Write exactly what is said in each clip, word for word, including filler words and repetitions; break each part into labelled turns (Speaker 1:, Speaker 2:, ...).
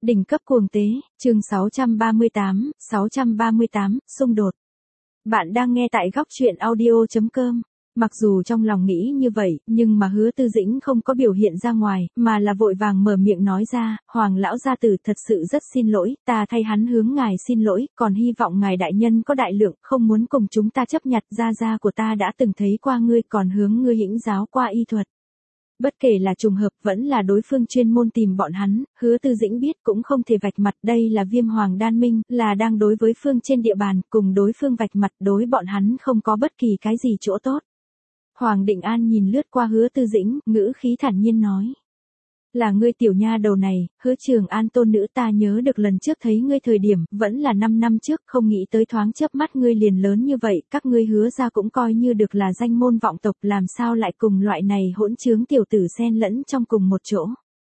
Speaker 1: Đỉnh cấp cuồng tế, chương sáu trăm ba mươi tám, sáu trăm ba mươi tám, xung đột. Bạn đang nghe tại góc truyện audio chấm com. Mặc dù trong lòng nghĩ như vậy, nhưng mà Hứa Tư Dĩnh không có biểu hiện ra ngoài, mà là vội vàng mở miệng nói ra, Hoàng lão gia tử thật sự rất xin lỗi, ta thay hắn hướng ngài xin lỗi, còn hy vọng ngài đại nhân có đại lượng, không muốn cùng chúng ta chấp nhặt, gia gia của ta đã từng thấy qua ngươi, còn hướng ngươi hĩnh giáo qua y thuật. Bất kể là trùng hợp vẫn là đối phương chuyên môn tìm bọn hắn, Hứa Tư Dĩnh biết cũng không thể vạch mặt, đây là Viêm Hoàng Đan Minh, là đang đối với phương trên địa bàn, cùng đối phương vạch mặt đối bọn hắn không có bất kỳ cái gì chỗ tốt. Hoàng Định An nhìn lướt qua Hứa Tư Dĩnh, ngữ khí thản nhiên nói. Là ngươi tiểu nha đầu này, Hứa Trường An tôn nữ, ta nhớ được lần trước thấy ngươi thời điểm, vẫn là năm năm trước, không nghĩ tới thoáng chớp mắt ngươi liền lớn như vậy, các ngươi Hứa ra cũng coi như được là danh môn vọng tộc, làm sao lại cùng loại này hỗn trướng tiểu tử xen lẫn trong cùng một chỗ.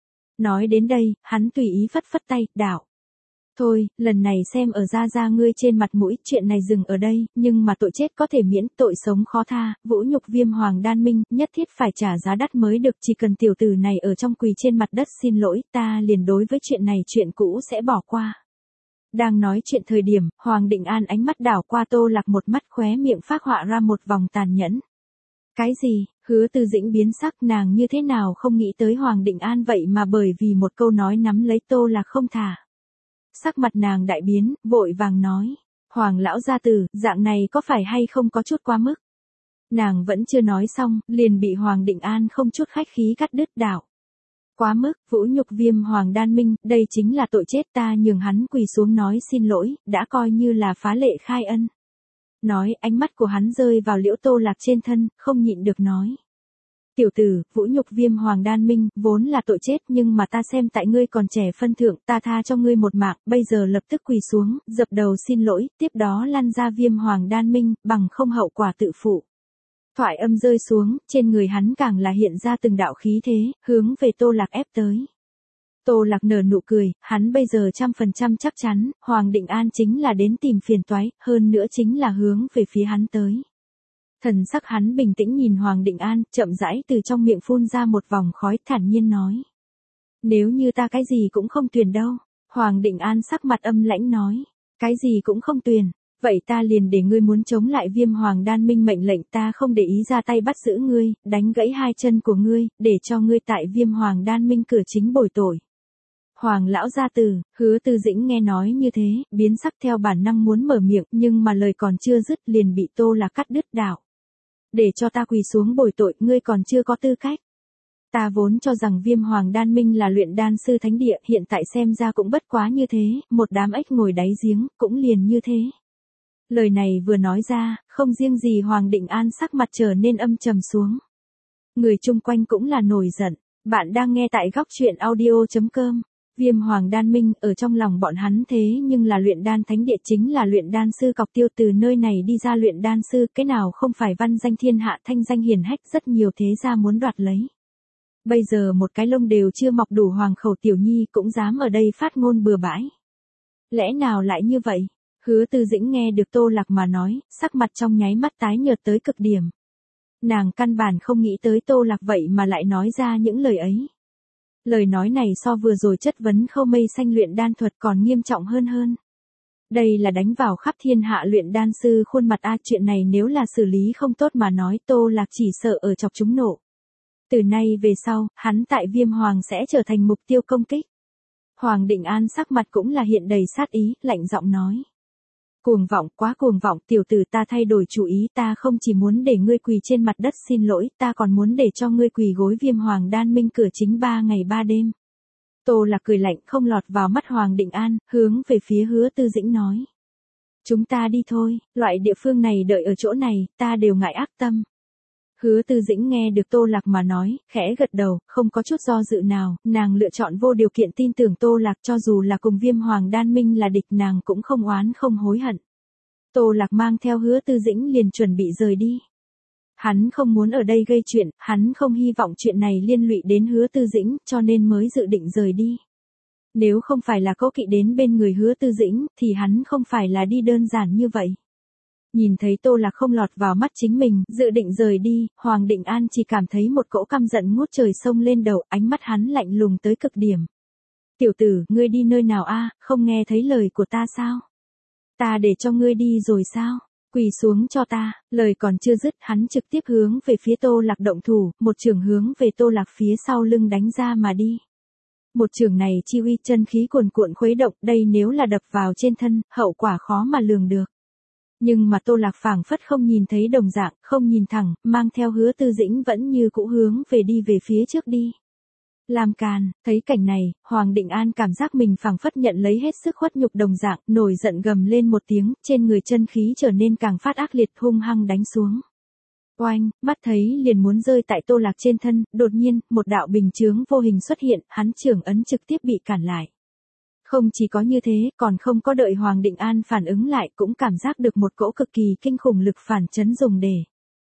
Speaker 1: Nói đến đây, hắn tùy ý phất phất tay, đảo. Thôi, lần này xem ở gia gia ngươi trên mặt mũi, chuyện này dừng ở đây, nhưng mà tội chết có thể miễn, tội sống khó tha, vũ nhục Viêm Hoàng Đan Minh, nhất thiết phải trả giá đắt mới được, chỉ cần tiểu tử này ở trong quỳ trên mặt đất xin lỗi, ta liền đối với chuyện này chuyện cũ sẽ bỏ qua. Đang nói chuyện thời điểm, Hoàng Định An ánh mắt đảo qua Tô Lạc, một mắt khóe miệng phác họa ra một vòng tàn nhẫn. Cái gì? Hứa Tư Dĩnh biến sắc, nàng như thế nào không nghĩ tới Hoàng Định An vậy mà bởi vì một câu nói nắm lấy Tô Lạc không thả. Sắc mặt nàng đại biến, vội vàng nói, Hoàng lão gia tử, dạng này có phải hay không có chút quá mức. Nàng vẫn chưa nói xong, liền bị Hoàng Định An không chút khách khí cắt đứt đảo. Quá mức, vũ nhục Viêm Hoàng Đan Minh, đây chính là tội chết, ta nhường hắn quỳ xuống nói xin lỗi, đã coi như là phá lệ khai ân. Nói, ánh mắt của hắn rơi vào Liễu Tô Lạc trên thân, không nhịn được nói. Tiểu tử, vũ nhục Viêm Hoàng Đan Minh, vốn là tội chết, nhưng mà ta xem tại ngươi còn trẻ phân thượng, ta tha cho ngươi một mạng, bây giờ lập tức quỳ xuống, dập đầu xin lỗi, tiếp đó lăn ra Viêm Hoàng Đan Minh, bằng không hậu quả tự phụ. Thoại âm rơi xuống, trên người hắn càng là hiện ra từng đạo khí thế, hướng về Tô Lạc ép tới. Tô Lạc nở nụ cười, hắn bây giờ trăm phần trăm chắc chắn, Hoàng Định An chính là đến tìm phiền toái, hơn nữa chính là hướng về phía hắn tới. Thần sắc hắn bình tĩnh nhìn Hoàng Định An, chậm rãi từ trong miệng phun ra một vòng khói, thản nhiên nói. Nếu như ta cái gì cũng không tuyền đâu. Hoàng Định An sắc mặt âm lãnh nói. Cái gì cũng không tuyền, vậy ta liền để ngươi muốn chống lại Viêm Hoàng Đan Minh mệnh lệnh, ta không để ý ra tay bắt giữ ngươi, đánh gãy hai chân của ngươi, để cho ngươi tại Viêm Hoàng Đan Minh cửa chính bồi tội. Hoàng lão gia tử, Hứa Tư Dĩnh nghe nói như thế, biến sắc theo bản năng muốn mở miệng, nhưng mà lời còn chưa dứt liền bị Tô Lạc cắt đứt đảo. Để cho ta quỳ xuống bồi tội, ngươi còn chưa có tư cách. Ta vốn cho rằng Viêm Hoàng Đan Minh là luyện đan sư thánh địa, hiện tại xem ra cũng bất quá như thế, một đám ếch ngồi đáy giếng, cũng liền như thế. Lời này vừa nói ra, không riêng gì Hoàng Định An sắc mặt trở nên âm trầm xuống. Người chung quanh cũng là nổi giận. Bạn đang nghe tại góc truyện audio chấm com. Viêm Hoàng Đan Minh, ở trong lòng bọn hắn thế nhưng là luyện đan thánh địa, chính là luyện đan sư cọc tiêu, từ nơi này đi ra luyện đan sư, cái nào không phải văn danh thiên hạ, thanh danh hiển hách, rất nhiều thế gia muốn đoạt lấy. Bây giờ một cái lông đều chưa mọc đủ hoàng khẩu tiểu nhi cũng dám ở đây phát ngôn bừa bãi. Lẽ nào lại như vậy? Hứa Tư Dĩnh nghe được Tô Lạc mà nói, sắc mặt trong nháy mắt tái nhợt tới cực điểm. Nàng căn bản không nghĩ tới Tô Lạc vậy mà lại nói ra những lời ấy. Lời nói này so vừa rồi chất vấn Khâu Mây Xanh luyện đan thuật còn nghiêm trọng hơn hơn. Đây là đánh vào khắp thiên hạ luyện đan sư khuôn mặt a, chuyện này nếu là xử lý không tốt mà nói, Tô Lạc chỉ sợ ở chọc chúng nổ. Từ nay về sau, hắn tại Viêm Hoàng sẽ trở thành mục tiêu công kích. Hoàng Định An sắc mặt cũng là hiện đầy sát ý, lạnh giọng nói. Cuồng vọng, quá cuồng vọng, tiểu tử, ta thay đổi chủ ý, ta không chỉ muốn để ngươi quỳ trên mặt đất xin lỗi, ta còn muốn để cho ngươi quỳ gối Viêm Hoàng Đan Minh cửa chính ba ngày ba đêm. Tô Lạc cười lạnh không lọt vào mắt Hoàng Định An, hướng về phía Hứa Tư Dĩnh nói. Chúng ta đi thôi, loại địa phương này đợi ở chỗ này, ta đều ngại ác tâm. Hứa Tư Dĩnh nghe được Tô Lạc mà nói, khẽ gật đầu, không có chút do dự nào, nàng lựa chọn vô điều kiện tin tưởng Tô Lạc, cho dù là cùng Viêm Hoàng Đan Minh là địch, nàng cũng không oán không hối hận. Tô Lạc mang theo Hứa Tư Dĩnh liền chuẩn bị rời đi. Hắn không muốn ở đây gây chuyện, hắn không hy vọng chuyện này liên lụy đến Hứa Tư Dĩnh, cho nên mới dự định rời đi. Nếu không phải là cố kỵ đến bên người Hứa Tư Dĩnh, thì hắn không phải là đi đơn giản như vậy. Nhìn thấy Tô Lạc không lọt vào mắt chính mình, dự định rời đi, Hoàng Định An chỉ cảm thấy một cỗ căm giận ngút trời xông lên đầu, ánh mắt hắn lạnh lùng tới cực điểm. Tiểu tử, ngươi đi nơi nào a, không nghe thấy lời của ta sao? Ta để cho ngươi đi rồi sao? Quỳ xuống cho ta, lời còn chưa dứt hắn trực tiếp hướng về phía Tô Lạc động thủ, một trường hướng về Tô Lạc phía sau lưng đánh ra mà đi. Một trường này chi uy chân khí cuồn cuộn khuấy động, đây nếu là đập vào trên thân, hậu quả khó mà lường được. Nhưng mà Tô Lạc phảng phất không nhìn thấy đồng dạng, không nhìn thẳng, mang theo Hứa Tư Dĩnh vẫn như cũ hướng về đi về phía trước đi. Làm càn, thấy cảnh này, Hoàng Định An cảm giác mình phảng phất nhận lấy hết sức khuất nhục đồng dạng, nổi giận gầm lên một tiếng, trên người chân khí trở nên càng phát ác liệt hung hăng đánh xuống. Oanh, mắt thấy liền muốn rơi tại Tô Lạc trên thân, đột nhiên, một đạo bình chướng vô hình xuất hiện, hắn trưởng ấn trực tiếp bị cản lại. Không chỉ có như thế, còn không có đợi Hoàng Định An phản ứng lại cũng cảm giác được một cỗ cực kỳ kinh khủng lực phản chấn dùng để.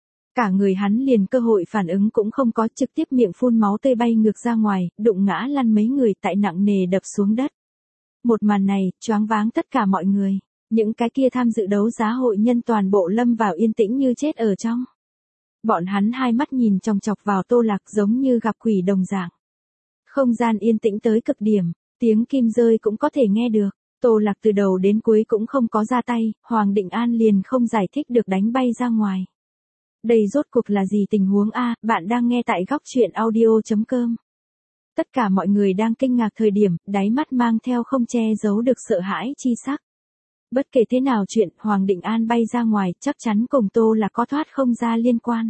Speaker 1: Cả người hắn liền cơ hội phản ứng cũng không có, trực tiếp miệng phun máu tươi bay ngược ra ngoài, đụng ngã lăn mấy người tại nặng nề đập xuống đất. Một màn này, choáng váng tất cả mọi người. Những cái kia tham dự đấu giá hội nhân toàn bộ lâm vào yên tĩnh như chết ở trong. Bọn hắn hai mắt nhìn chòng chọc vào Tô Lạc giống như gặp quỷ đồng dạng. Không gian yên tĩnh tới cực điểm, tiếng kim rơi cũng có thể nghe được. Tô Lạc từ đầu đến cuối cũng không có ra tay, Hoàng Định An liền không giải thích được đánh bay ra ngoài. Đây rốt cuộc là gì tình huống a? Bạn đang nghe tại góc truyện audio chấm com. Tất cả mọi người đang kinh ngạc thời điểm, đáy mắt mang theo không che giấu được sợ hãi chi sắc. Bất kể thế nào chuyện, Hoàng Định An bay ra ngoài, chắc chắn cùng Tô Lạc có thoát không ra liên quan.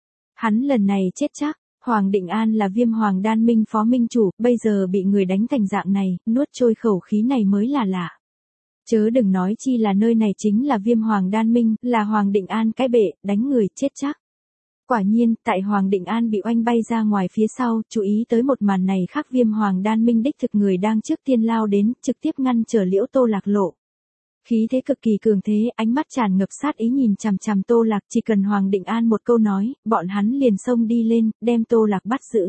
Speaker 1: Hắn lần này chết chắc, Hoàng Định An là Viêm Hoàng Đan Minh phó minh chủ, bây giờ bị người đánh thành dạng này, nuốt trôi khẩu khí này mới là lạ. Chớ đừng nói chi là nơi này chính là Viêm Hoàng Đan Minh, là Hoàng Định An cái bệ, đánh người chết chắc. Quả nhiên, tại Hoàng Định An bị oanh bay ra ngoài phía sau, chú ý tới một màn này khác, Viêm Hoàng Đan Minh đích thực người đang trước tiên lao đến, trực tiếp ngăn trở Liễu Tô Lạc lộ. Khí thế cực kỳ cường thế, ánh mắt tràn ngập sát ý nhìn chằm chằm Tô Lạc, chỉ cần Hoàng Định An một câu nói, bọn hắn liền xông đi lên, đem Tô Lạc bắt giữ.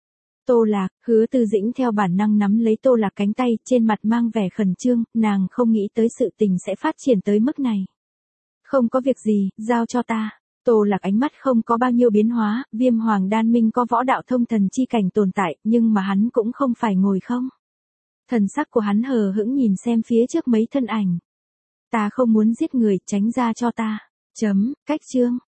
Speaker 1: Tô Lạc, Hứa Tư Dĩnh theo bản năng nắm lấy Tô Lạc cánh tay, trên mặt mang vẻ khẩn trương, nàng không nghĩ tới sự tình sẽ phát triển tới mức này. Không có việc gì, giao cho ta. Tô Lạc ánh mắt không có bao nhiêu biến hóa, Viêm Hoàng Đan Minh có võ đạo thông thần chi cảnh tồn tại, nhưng mà hắn cũng không phải ngồi không. Thần sắc của hắn hờ hững nhìn xem phía trước mấy thân ảnh. Ta không muốn giết người, tránh ra cho ta. Chấm, cách chương.